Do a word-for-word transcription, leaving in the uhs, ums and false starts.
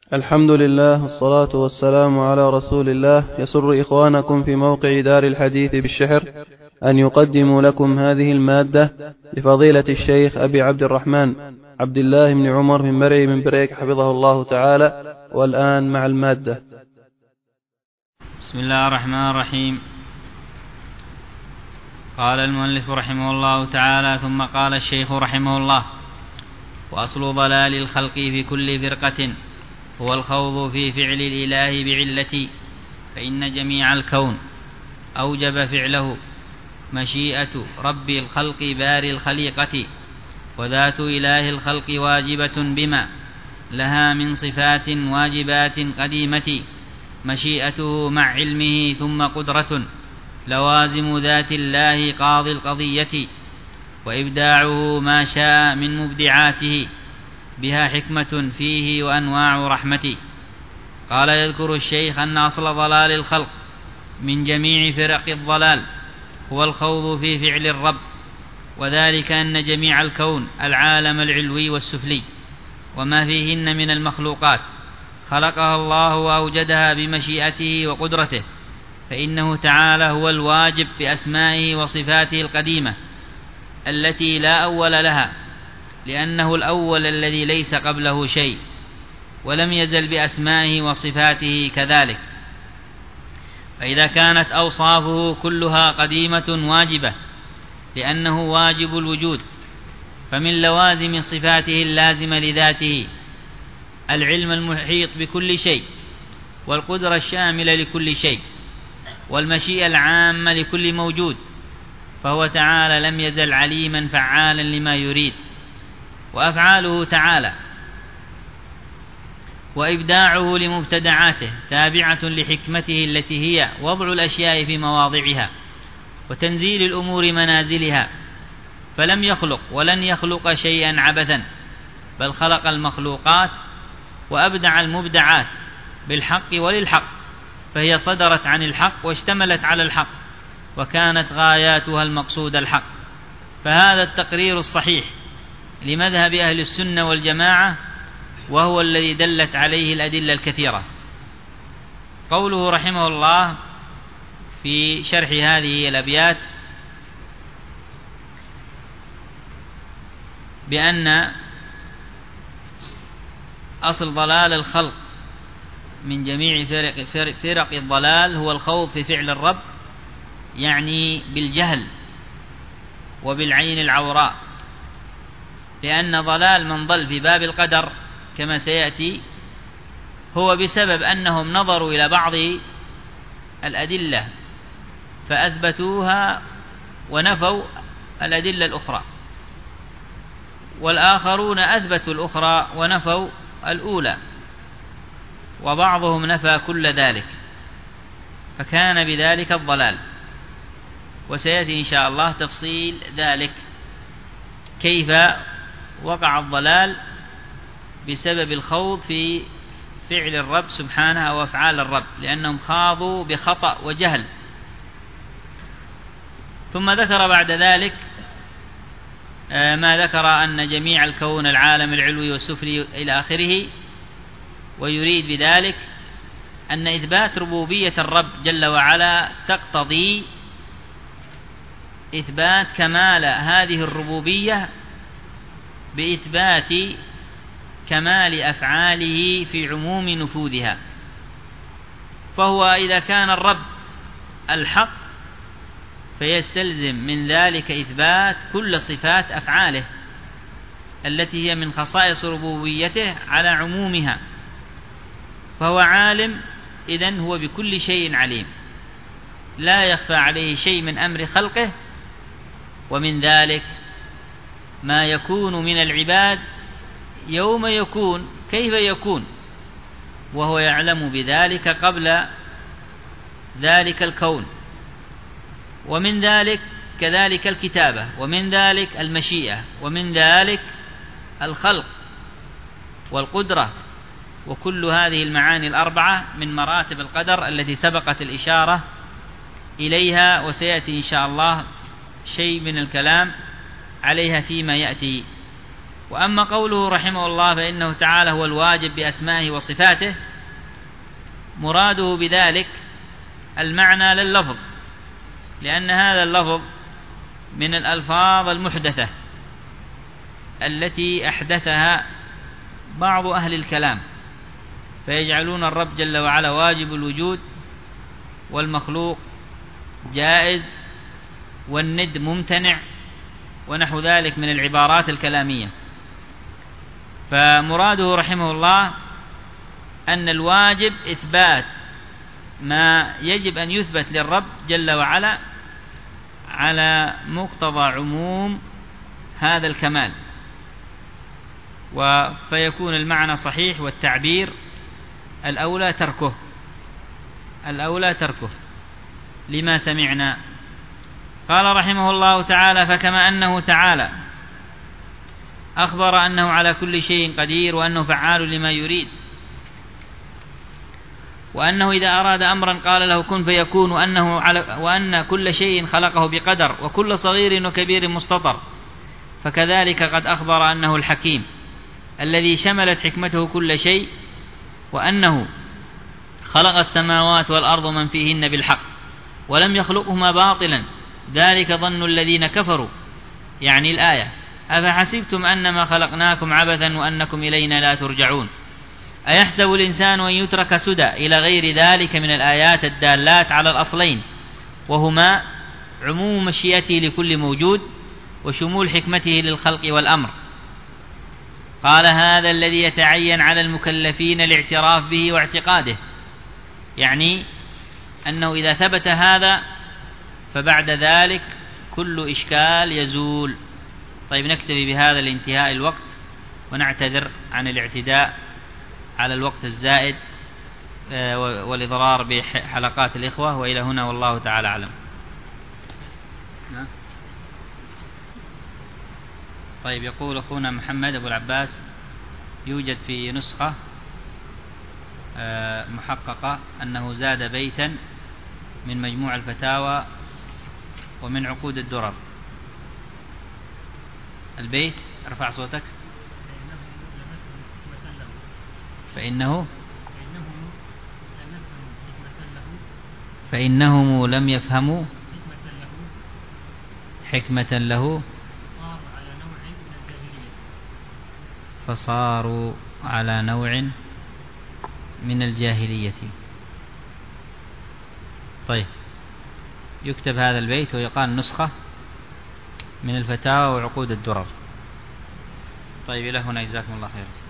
الحمد لله والصلاة والسلام على رسول الله. يسر إخوانكم في موقع دار الحديث بالشحر أن يقدموا لكم هذه المادة لفضيلة الشيخ أبي عبد الرحمن عبد الله بن عمر بن مرعي بن بريك حفظه الله تعالى. والآن مع المادة. بسم الله الرحمن الرحيم. قال المؤلف رحمه الله تعالى: ثم قال الشيخ رحمه الله: وأصل ضلال الخلق في كل فرقة هو الخوض في فعل الإله بعلة، فإن جميع الكون أوجب فعله مشيئة رب الخلق باري الخليقة، وذات إله الخلق واجبة بما لها من صفات واجبات قديمة، مشيئته مع علمه ثم قدرة لوازم ذات الله قاضي القضية، وإبداعه ما شاء من مبدعاته بها حكمة فيه وأنواع رحمة. قال يذكر الشيخ أن أصل ضلال الخلق من جميع فرق الضلال هو الخوض في فعل الرب، وذلك أن جميع الكون العالم العلوي والسفلي وما فيهن من المخلوقات خلقها الله وأوجدها بمشيئته وقدرته، فإنه تعالى هو الواجب بأسمائه وصفاته القديمة التي لا أول لها، لأنه الأول الذي ليس قبله شيء، ولم يزل بأسمائه وصفاته كذلك. فإذا كانت أوصافه كلها قديمة واجبة لأنه واجب الوجود، فمن لوازم صفاته اللازمة لذاته العلم المحيط بكل شيء، والقدرة الشاملة لكل شيء، والمشيئة العامة لكل موجود، فهو تعالى لم يزل عليما فعالا لما يريد. وأفعاله تعالى وإبداعه لمبتدعاته تابعة لحكمته التي هي وضع الأشياء في مواضعها وتنزيل الأمور منازلها، فلم يخلق ولن يخلق شيئا عبثا، بل خلق المخلوقات وأبدع المبدعات بالحق وللحق، فهي صدرت عن الحق واشتملت على الحق، وكانت غاياتها المقصود الحق. فهذا التقرير الصحيح لمذهب أهل السنة والجماعة، وهو الذي دلت عليه الأدلة الكثيرة. قوله رحمه الله في شرح هذه الأبيات بأن أصل ضلال الخلق من جميع فرق, فرق, فرق الضلال هو الخوض في فعل الرب، يعني بالجهل وبالعين العوراء، لأن ضلال من ضل في باب القدر كما سيأتي هو بسبب أنهم نظروا إلى بعض الأدلة فأثبتوها ونفوا الأدلة الأخرى، والآخرون أثبتوا الأخرى ونفوا الأولى، وبعضهم نفى كل ذلك، فكان بذلك الضلال. وسيأتي إن شاء الله تفصيل ذلك كيف وقع الضلال بسبب الخوض في فعل الرب سبحانه أو أفعال الرب، لأنهم خاضوا بخطأ وجهل. ثم ذكر بعد ذلك ما ذكر أن جميع الكون العالم العلوي والسفلي إلى آخره، ويريد بذلك أن إثبات ربوبية الرب جل وعلا تقتضي إثبات كمال هذه الربوبية بإثبات كمال أفعاله في عموم نفوذها. فهو إذا كان الرب الحق فيستلزم من ذلك إثبات كل صفات أفعاله التي هي من خصائص ربوبيته على عمومها، فهو عالم، إذن هو بكل شيء عليم، لا يخفى عليه شيء من أمر خلقه. ومن ذلك ما يكون من العباد يوم يكون كيف يكون، وهو يعلم بذلك قبل ذلك الكون. ومن ذلك كذلك الكتابة، ومن ذلك المشيئة، ومن ذلك الخلق والقدرة، وكل هذه المعاني الأربعة من مراتب القدر التي سبقت الإشارة إليها، وسيأتي إن شاء الله شيء من الكلام عليها فيما يأتي. وأما قوله رحمه الله فإنه تعالى هو الواجب بأسمائه وصفاته، مراده بذلك المعنى لللفظ، لأن هذا اللفظ من الألفاظ المحدثة التي أحدثها بعض أهل الكلام، فيجعلون الرب جل وعلا واجب الوجود والمخلوق جائز والند ممتنع ونحو ذلك من العبارات الكلامية. فمراده رحمه الله أن الواجب إثبات ما يجب أن يثبت للرب جل وعلا على مقتضى عموم هذا الكمال، فيكون المعنى صحيح والتعبير الأولى تركه الأولى تركه لما سمعنا. قال رحمه الله تعالى: فكما أنه تعالى أخبر أنه على كل شيء قدير وأنه فعال لما يريد، وأنه إذا أراد أمرا قال له كن فيكون، وأنه على وأن كل شيء خلقه بقدر وكل صغير وكبير مستطر، فكذلك قد أخبر أنه الحكيم الذي شملت حكمته كل شيء، وأنه خلق السماوات والأرض ومن فيهن بالحق ولم يخلقهما باطلا، ذلك ظن الذين كفروا، يعني الآية: أفحسبتم أنما خلقناكم عبثا وأنكم إلينا لا ترجعون. أيحسب الإنسان أن يترك سدى إلى غير ذلك من الآيات الدالات على الأصلين، وهما عموم مشيئته لكل موجود وشمول حكمته للخلق والأمر. قال: هذا الذي يتعين على المكلفين الاعتراف به واعتقاده، يعني أنه إذا ثبت هذا فبعد ذلك كل إشكال يزول. طيب، نكتفي بهذا لانتهاء الوقت، ونعتذر عن الاعتداء على الوقت الزائد والإضرار بحلقات الإخوة، وإلى هنا والله تعالى أعلم. طيب، يقول أخونا محمد أبو العباس: يوجد في نسخة محققة أنه زاد بيتا من مجموع الفتاوى ومن عقود الدرر. البيت، ارفع صوتك. فإنه فإنهم لم يفهموا حكمة له فصاروا على نوع من الجاهلية. طيب، يكتب هذا البيت ويقال نسخة من الفتاوى وعقود الدرر. طيب، إلى هنا، جزاكم الله خير.